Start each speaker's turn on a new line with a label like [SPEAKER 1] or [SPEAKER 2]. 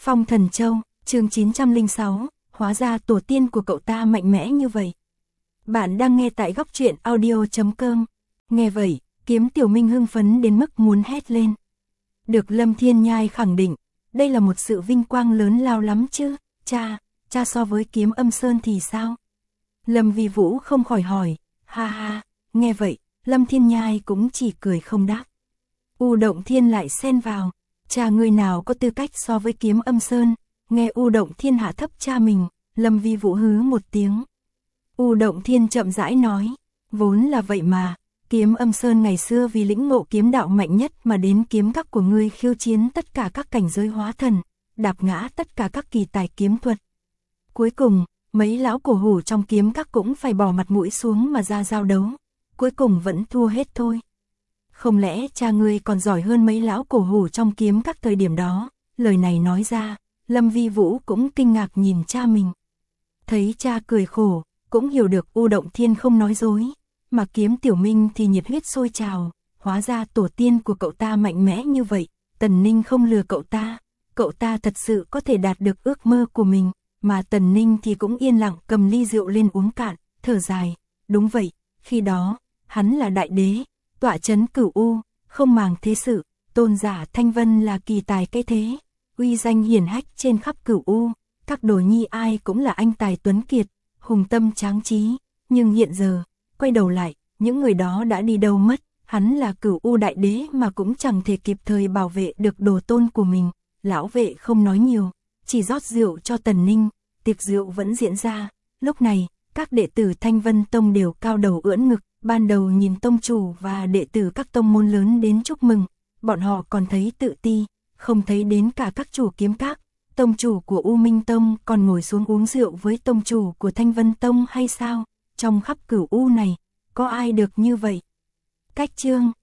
[SPEAKER 1] Phong Thần Châu, chương 906, hóa ra tổ tiên của cậu ta mạnh mẽ như vậy. Bạn đang nghe tại góc truyện audio.com. Nghe vậy, Kiếm Tiểu Minh hưng phấn đến mức muốn hét lên. Được Lâm Thiên Nhai khẳng định, đây là một sự vinh quang lớn lao lắm chứ. Cha so với Kiếm Âm Sơn thì sao? Lâm Vi Vũ không khỏi hỏi. Ha ha, nghe vậy, Lâm Thiên Nhai cũng chỉ cười không đáp. U Động Thiên lại xen vào. Cha người nào có tư cách so với Kiếm Âm Sơn? Nghe U Động Thiên hạ thấp cha mình, Lâm Vi Vũ hứ một tiếng. U Động Thiên chậm rãi nói, vốn là vậy mà, Kiếm Âm Sơn ngày xưa vì lĩnh ngộ kiếm đạo mạnh nhất mà đến kiếm các của ngươi khiêu chiến tất cả các cảnh giới hóa thần, đạp ngã tất cả các kỳ tài kiếm thuật. Cuối cùng, mấy lão cổ hủ trong kiếm các cũng phải bỏ mặt mũi xuống mà ra giao đấu, cuối cùng vẫn thua hết thôi. Không lẽ cha ngươi còn giỏi hơn mấy lão cổ hủ trong kiếm các thời điểm đó? Lời này nói ra, Lâm Vi Vũ cũng kinh ngạc nhìn cha mình. Thấy cha cười khổ, cũng hiểu được U Động Thiên không nói dối, mà Kiếm Tiểu Minh thì nhiệt huyết sôi trào, hóa ra tổ tiên của cậu ta mạnh mẽ như vậy, Tần Ninh không lừa cậu ta thật sự có thể đạt được ước mơ của mình, mà Tần Ninh thì cũng yên lặng cầm ly rượu lên uống cạn, thở dài, đúng vậy, khi đó, hắn là đại đế, tọa trấn Cửu U, không màng thế sự, tôn giả Thanh Vân là kỳ tài cái thế, uy danh hiển hách trên khắp Cửu U, các đồ nhi ai cũng là anh tài tuấn kiệt, hùng tâm tráng trí, nhưng hiện giờ, quay đầu lại, những người đó đã đi đâu mất, hắn là Cửu U đại đế mà cũng chẳng thể kịp thời bảo vệ được đồ tôn của mình. Lão vệ không nói nhiều, chỉ rót rượu cho Tần Ninh, tiệc rượu vẫn diễn ra, lúc này, các đệ tử Thanh Vân Tông đều cao đầu ưỡn ngực, ban đầu nhìn tông chủ và đệ tử các tông môn lớn đến chúc mừng, bọn họ còn thấy tự ti, không thấy đến cả các chủ kiếm các, tông chủ của U Minh Tông còn ngồi xuống uống rượu với tông chủ của Thanh Vân Tông hay sao, trong khắp Cửu U này, có ai được như vậy? Cách chương